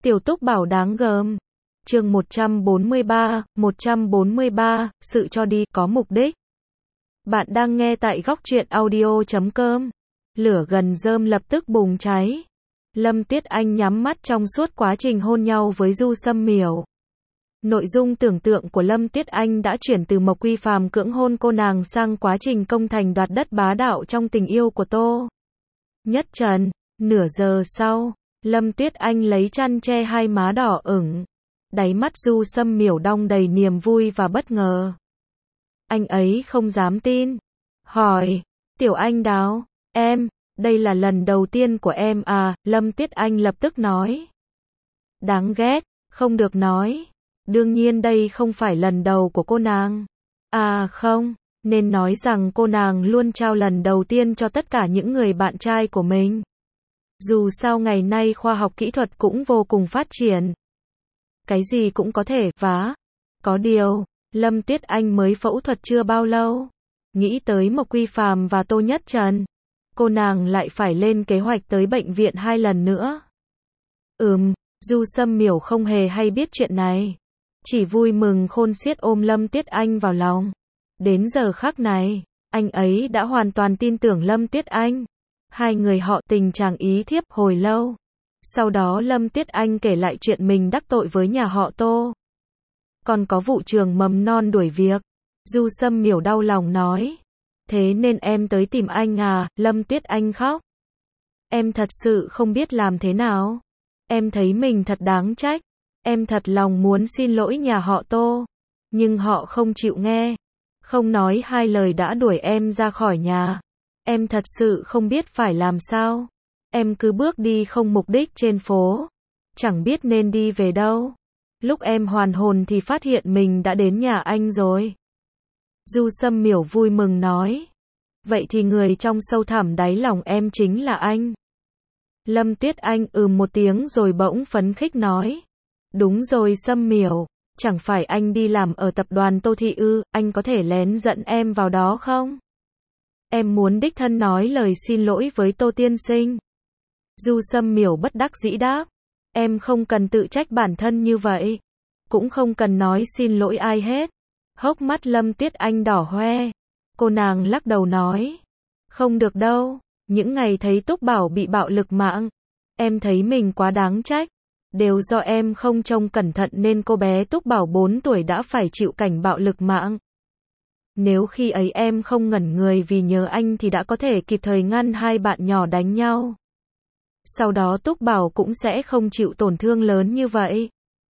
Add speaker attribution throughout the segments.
Speaker 1: Tiểu Túc Bảo đáng gờm. Chương 143, sự cho đi có mục đích. Bạn đang nghe tại góc truyện audio.com. Lửa gần rơm lập tức bùng cháy. Lâm Tiết Anh nhắm mắt trong suốt quá trình hôn nhau với Du Sâm Miểu. Nội dung tưởng tượng của Lâm Tiết Anh đã chuyển từ Mộc Quy Phàm cưỡng hôn cô nàng sang quá trình công thành đoạt đất bá đạo trong tình yêu của Tô Nhất Trần. Nửa giờ sau, Lâm Tiết Anh lấy chăn che hai má đỏ ửng. Đáy mắt Du Sâm Miểu đong đầy niềm vui và bất ngờ. Anh ấy không dám tin. Hỏi, Tiểu Anh Đào, đây là lần đầu tiên của em à? Lâm Tiết Anh lập tức nói. Đáng ghét, không được nói. Đương nhiên đây không phải lần đầu của cô nàng. À không, nên nói rằng cô nàng luôn trao lần đầu tiên cho tất cả những người bạn trai của mình. Dù sao ngày nay khoa học kỹ thuật cũng vô cùng phát triển. Cái gì cũng có thể phá. Có điều, Lâm Tiết Anh mới phẫu thuật chưa bao lâu. Nghĩ tới Mộc Quy Phàm và Tô Nhất Trần. Cô nàng lại phải lên kế hoạch tới bệnh viện 2 lần nữa. Du Sâm Miểu không hề hay biết chuyện này. Chỉ vui mừng khôn xiết ôm Lâm Tiết Anh vào lòng. Đến giờ khắc này, anh ấy đã hoàn toàn tin tưởng Lâm Tiết Anh. Hai người họ tình chàng ý thiếp hồi lâu. Sau đó Lâm Tiết Anh kể lại chuyện mình đắc tội với nhà họ Tô. Còn có vụ trường mầm non đuổi việc. Du Sâm Miểu đau lòng nói. Thế nên em tới tìm anh à? Lâm Tiết Anh khóc. Em thật sự không biết làm thế nào. Em thấy mình thật đáng trách. Em thật lòng muốn xin lỗi nhà họ Tô. Nhưng họ không chịu nghe. Không nói hai lời đã đuổi em ra khỏi nhà. Em thật sự không biết phải làm sao. Em cứ bước đi không mục đích trên phố. Chẳng biết nên đi về đâu. Lúc em hoàn hồn thì phát hiện mình đã đến nhà anh rồi. Du Sâm Miểu vui mừng nói. Vậy thì người trong sâu thẳm đáy lòng em chính là anh. Lâm Tiết Anh một tiếng rồi bỗng phấn khích nói. Đúng rồi Sâm Miểu. Chẳng phải anh đi làm ở tập đoàn Tô Thị ư? Anh có thể lén dẫn em vào đó không? Em muốn đích thân nói lời xin lỗi với Tô tiên sinh. Du Sâm Miểu bất đắc dĩ đáp. Em không cần tự trách bản thân như vậy. Cũng không cần nói xin lỗi ai hết. Hốc mắt Lâm Tiết Anh đỏ hoe. Cô nàng lắc đầu nói. Không được đâu. Những ngày thấy Túc Bảo bị bạo lực mạng. Em thấy mình quá đáng trách. Đều do em không trông cẩn thận nên cô bé Túc Bảo 4 tuổi đã phải chịu cảnh bạo lực mạng. Nếu khi ấy em không ngẩn người vì nhớ anh thì đã có thể kịp thời ngăn hai bạn nhỏ đánh nhau. Sau đó Túc Bảo cũng sẽ không chịu tổn thương lớn như vậy.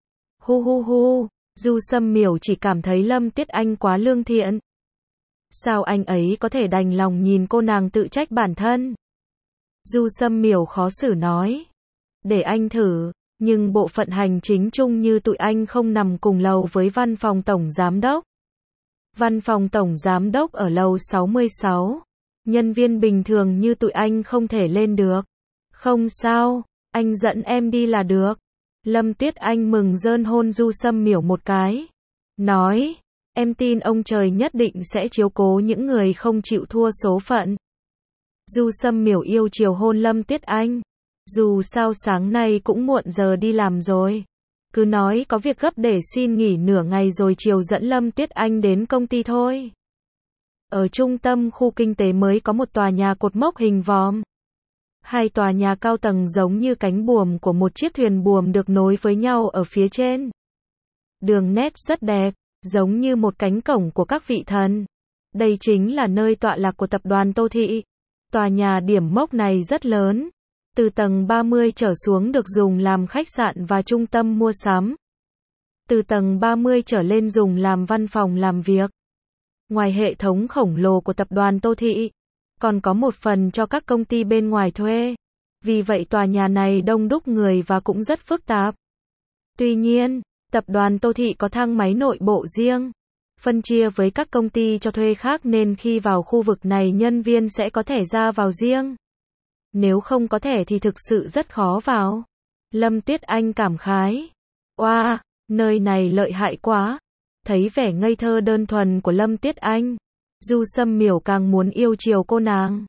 Speaker 1: Du Sâm Miểu chỉ cảm thấy Lâm Tiết Anh quá lương thiện. Sao anh ấy có thể đành lòng nhìn cô nàng tự trách bản thân? Du Sâm Miểu khó xử nói. Để anh thử, nhưng bộ phận hành chính chung như tụi anh không nằm cùng lầu với văn phòng tổng giám đốc. Văn phòng tổng giám đốc ở lầu 66. Nhân viên bình thường như tụi anh không thể lên được. Không sao, anh dẫn em đi là được. Lâm Tiết Anh mừng rơn hôn Du Sâm Miểu một cái. Nói, em tin ông trời nhất định sẽ chiếu cố những người không chịu thua số phận. Du Sâm Miểu yêu chiều hôn Lâm Tiết Anh. Dù sao sáng nay cũng muộn giờ đi làm rồi. Cứ nói có việc gấp để xin nghỉ nửa ngày rồi chiều dẫn Lâm Tiết Anh đến công ty thôi. Ở trung tâm khu kinh tế mới có một tòa nhà cột mốc hình vòm. Hai tòa nhà cao tầng giống như cánh buồm của một chiếc thuyền buồm được nối với nhau ở phía trên. Đường nét rất đẹp, giống như một cánh cổng của các vị thần. Đây chính là nơi tọa lạc của tập đoàn Tô Thị. Tòa nhà điểm mốc này rất lớn. Từ tầng 30 trở xuống được dùng làm khách sạn và trung tâm mua sắm. Từ tầng 30 trở lên dùng làm văn phòng làm việc. Ngoài hệ thống khổng lồ của tập đoàn Tô Thị, còn có một phần cho các công ty bên ngoài thuê. Vì vậy tòa nhà này đông đúc người và cũng rất phức tạp. Tuy nhiên, tập đoàn Tô Thị có thang máy nội bộ riêng, phân chia với các công ty cho thuê khác nên khi vào khu vực này nhân viên sẽ có thẻ ra vào riêng. Nếu không có thẻ thì thực sự rất khó vào. Lâm Tiết Anh cảm khái. Oa, nơi này lợi hại quá. Thấy vẻ ngây thơ đơn thuần của Lâm Tiết Anh, Du Sâm Miểu càng muốn yêu chiều cô nàng.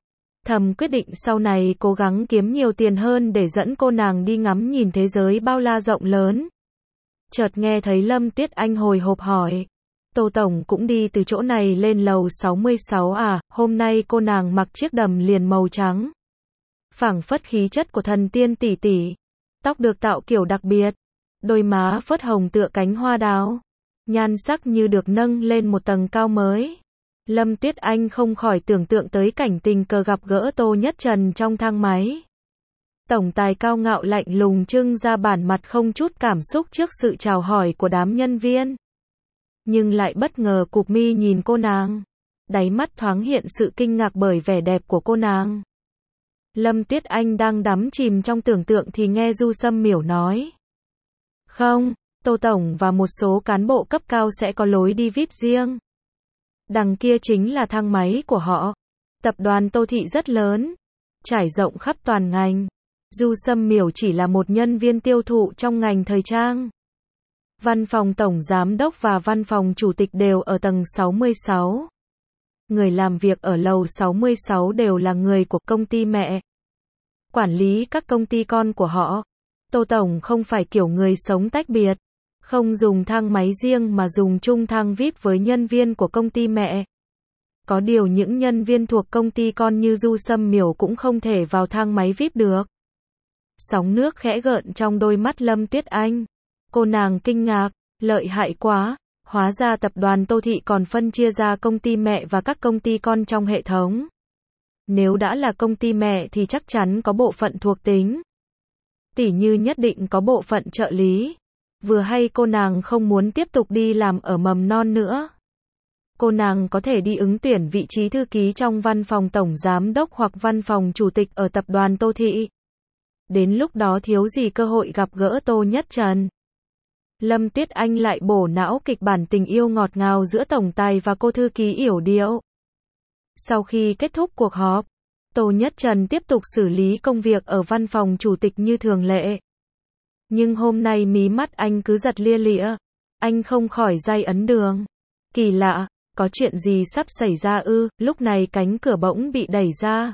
Speaker 1: thầm quyết định sau này cố gắng kiếm nhiều tiền hơn để dẫn cô nàng đi ngắm nhìn thế giới bao la rộng lớn. Chợt nghe thấy Lâm Tuyết Anh hồi hộp hỏi, Tô Tổng cũng đi từ chỗ này lên lầu 66 à? Hôm nay cô nàng mặc chiếc đầm liền màu trắng, phảng phất khí chất của thần tiên tỷ tỷ, tóc được tạo kiểu đặc biệt, đôi má phớt hồng tựa cánh hoa đào, nhan sắc như được nâng lên một tầng cao mới. Lâm Tuyết Anh không khỏi tưởng tượng tới cảnh tình cờ gặp gỡ Tô Nhất Trần trong thang máy. Tổng tài cao ngạo lạnh lùng trưng ra bản mặt không chút cảm xúc trước sự chào hỏi của đám nhân viên. Nhưng lại bất ngờ cụp mi nhìn cô nàng. Đáy mắt thoáng hiện sự kinh ngạc bởi vẻ đẹp của cô nàng. Lâm Tuyết Anh đang đắm chìm trong tưởng tượng thì nghe Du Sâm Miểu nói. Không, Tô Tổng và một số cán bộ cấp cao sẽ có lối đi VIP riêng. Đằng kia chính là thang máy của họ. Tập đoàn Tô Thị rất lớn, trải rộng khắp toàn ngành. Du Sâm Miểu chỉ là một nhân viên tiêu thụ trong ngành thời trang. Văn phòng Tổng Giám đốc và Văn phòng Chủ tịch đều ở tầng 66. Người làm việc ở lầu 66 đều là người của công ty mẹ. Quản lý các công ty con của họ. Tô Tổng không phải kiểu người sống tách biệt. Không dùng thang máy riêng mà dùng chung thang VIP với nhân viên của công ty mẹ. Có điều những nhân viên thuộc công ty con như Du Sâm Miểu cũng không thể vào thang máy VIP được. Sóng nước khẽ gợn trong đôi mắt Lâm Tuyết Anh. Cô nàng kinh ngạc, lợi hại quá, hóa ra tập đoàn Tô Thị còn phân chia ra công ty mẹ và các công ty con trong hệ thống. Nếu đã là công ty mẹ thì chắc chắn có bộ phận thuộc tính. Tỉ như nhất định có bộ phận trợ lý. Vừa hay cô nàng không muốn tiếp tục đi làm ở mầm non nữa. Cô nàng có thể đi ứng tuyển vị trí thư ký trong văn phòng tổng giám đốc hoặc văn phòng chủ tịch ở tập đoàn Tô Thị. Đến lúc đó thiếu gì cơ hội gặp gỡ Tô Nhất Trần. Lâm Tuyết Anh lại bổ não kịch bản tình yêu ngọt ngào giữa tổng tài và cô thư ký yểu điệu. Sau khi kết thúc cuộc họp, Tô Nhất Trần tiếp tục xử lý công việc ở văn phòng chủ tịch như thường lệ. Nhưng hôm nay mí mắt anh cứ giật lia lịa. Anh không khỏi day ấn đường. Kỳ lạ, có chuyện gì sắp xảy ra ư? Lúc này cánh cửa bỗng bị đẩy ra.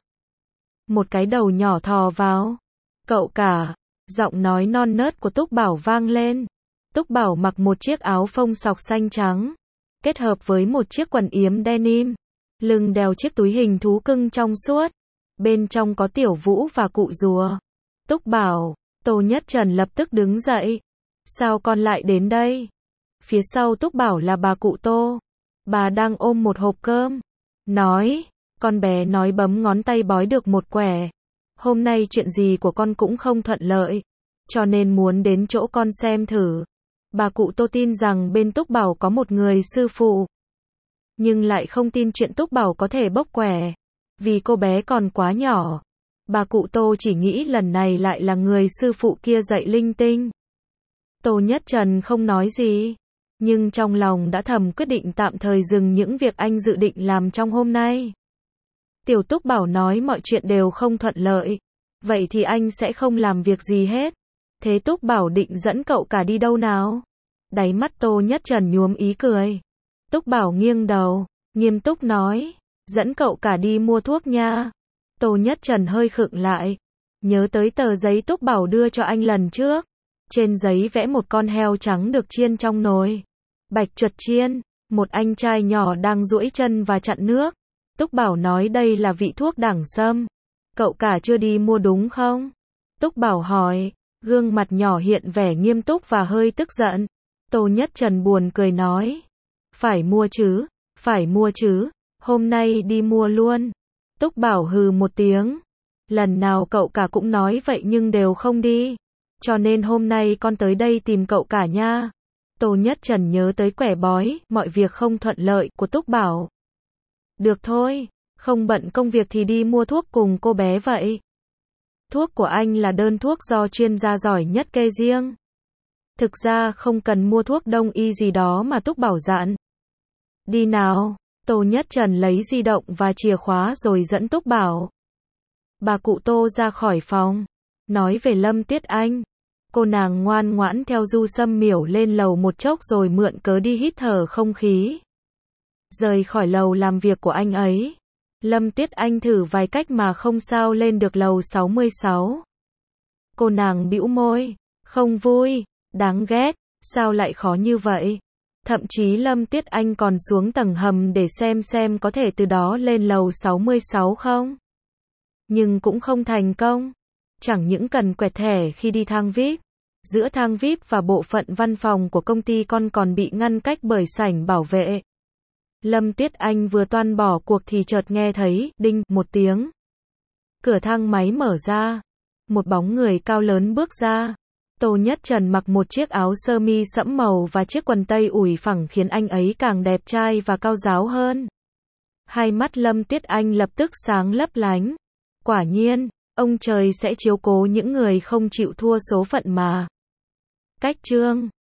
Speaker 1: Một cái đầu nhỏ thò vào. Cậu cả, giọng nói non nớt của Túc Bảo vang lên. Túc Bảo mặc một chiếc áo phông sọc xanh trắng, kết hợp với một chiếc quần yếm denim. Lưng đeo chiếc túi hình thú cưng trong suốt. Bên trong có tiểu vũ và cụ rùa. Túc Bảo, Tô Nhất Trần lập tức đứng dậy. Sao con lại đến đây? Phía sau Túc Bảo là bà cụ Tô. Bà đang ôm một hộp cơm. Nói, con bé nói bấm ngón tay bói được một quẻ. Hôm nay chuyện gì của con cũng không thuận lợi. Cho nên muốn đến chỗ con xem thử. Bà cụ Tô tin rằng bên Túc Bảo có một người sư phụ. Nhưng lại không tin chuyện Túc Bảo có thể bốc quẻ. Vì cô bé còn quá nhỏ. Bà cụ Tô chỉ nghĩ lần này lại là người sư phụ kia dạy linh tinh. Tô Nhất Trần không nói gì. Nhưng trong lòng đã thầm quyết định tạm thời dừng những việc anh dự định làm trong hôm nay. Tiểu Túc Bảo nói mọi chuyện đều không thuận lợi. Vậy thì anh sẽ không làm việc gì hết. Thế Túc Bảo định dẫn cậu cả đi đâu nào? Đáy mắt Tô Nhất Trần nhuốm ý cười. Túc Bảo nghiêng đầu, nghiêm túc nói. Dẫn cậu cả đi mua thuốc nha. Tô Nhất Trần hơi khựng lại. Nhớ tới tờ giấy Túc Bảo đưa cho anh lần trước. Trên giấy vẽ một con heo trắng được chiên trong nồi. Bạch chuột chiên. Một anh trai nhỏ đang duỗi chân và chặn nước. Túc Bảo nói đây là vị thuốc đẳng sâm. Cậu cả chưa đi mua đúng không? Túc Bảo hỏi. Gương mặt nhỏ hiện vẻ nghiêm túc và hơi tức giận. Tô Nhất Trần buồn cười nói. Phải mua chứ, phải mua chứ. Hôm nay đi mua luôn. Túc Bảo hừ một tiếng. Lần nào cậu cả cũng nói vậy nhưng đều không đi. Cho nên hôm nay con tới đây tìm cậu cả nha. Tô Nhất Trần nhớ tới quẻ bói, mọi việc không thuận lợi của Túc Bảo. Được thôi, không bận công việc thì đi mua thuốc cùng cô bé vậy. Thuốc của anh là đơn thuốc do chuyên gia giỏi nhất kê riêng. Thực ra không cần mua thuốc đông y gì đó mà Túc Bảo dặn. Đi nào. Tô Nhất Trần lấy di động và chìa khóa rồi dẫn Túc Bảo. Bà cụ Tô ra khỏi phòng. Nói về Lâm Tuyết Anh. Cô nàng ngoan ngoãn theo Du Sâm Miểu lên lầu một chốc rồi mượn cớ đi hít thở không khí. Rời khỏi lầu làm việc của anh ấy. Lâm Tuyết Anh thử vài cách mà không sao lên được lầu 66. Cô nàng bĩu môi, không vui, đáng ghét, sao lại khó như vậy? Thậm chí Lâm Tuyết Anh còn xuống tầng hầm để xem có thể từ đó lên lầu 66 không? Nhưng cũng không thành công. Chẳng những cần quẹt thẻ khi đi thang VIP, giữa thang VIP và bộ phận văn phòng của công ty con còn bị ngăn cách bởi sảnh bảo vệ. Lâm Tuyết Anh vừa toan bỏ cuộc thì chợt nghe thấy, đinh, một tiếng. Cửa thang máy mở ra. Một bóng người cao lớn bước ra. Tô Nhất Trần mặc một chiếc áo sơ mi sẫm màu và chiếc quần tây ủi phẳng khiến anh ấy càng đẹp trai và cao ráo hơn. Hai mắt Lâm Tuyết Anh lập tức sáng lấp lánh. Quả nhiên, ông trời sẽ chiếu cố những người không chịu thua số phận mà. Cách chương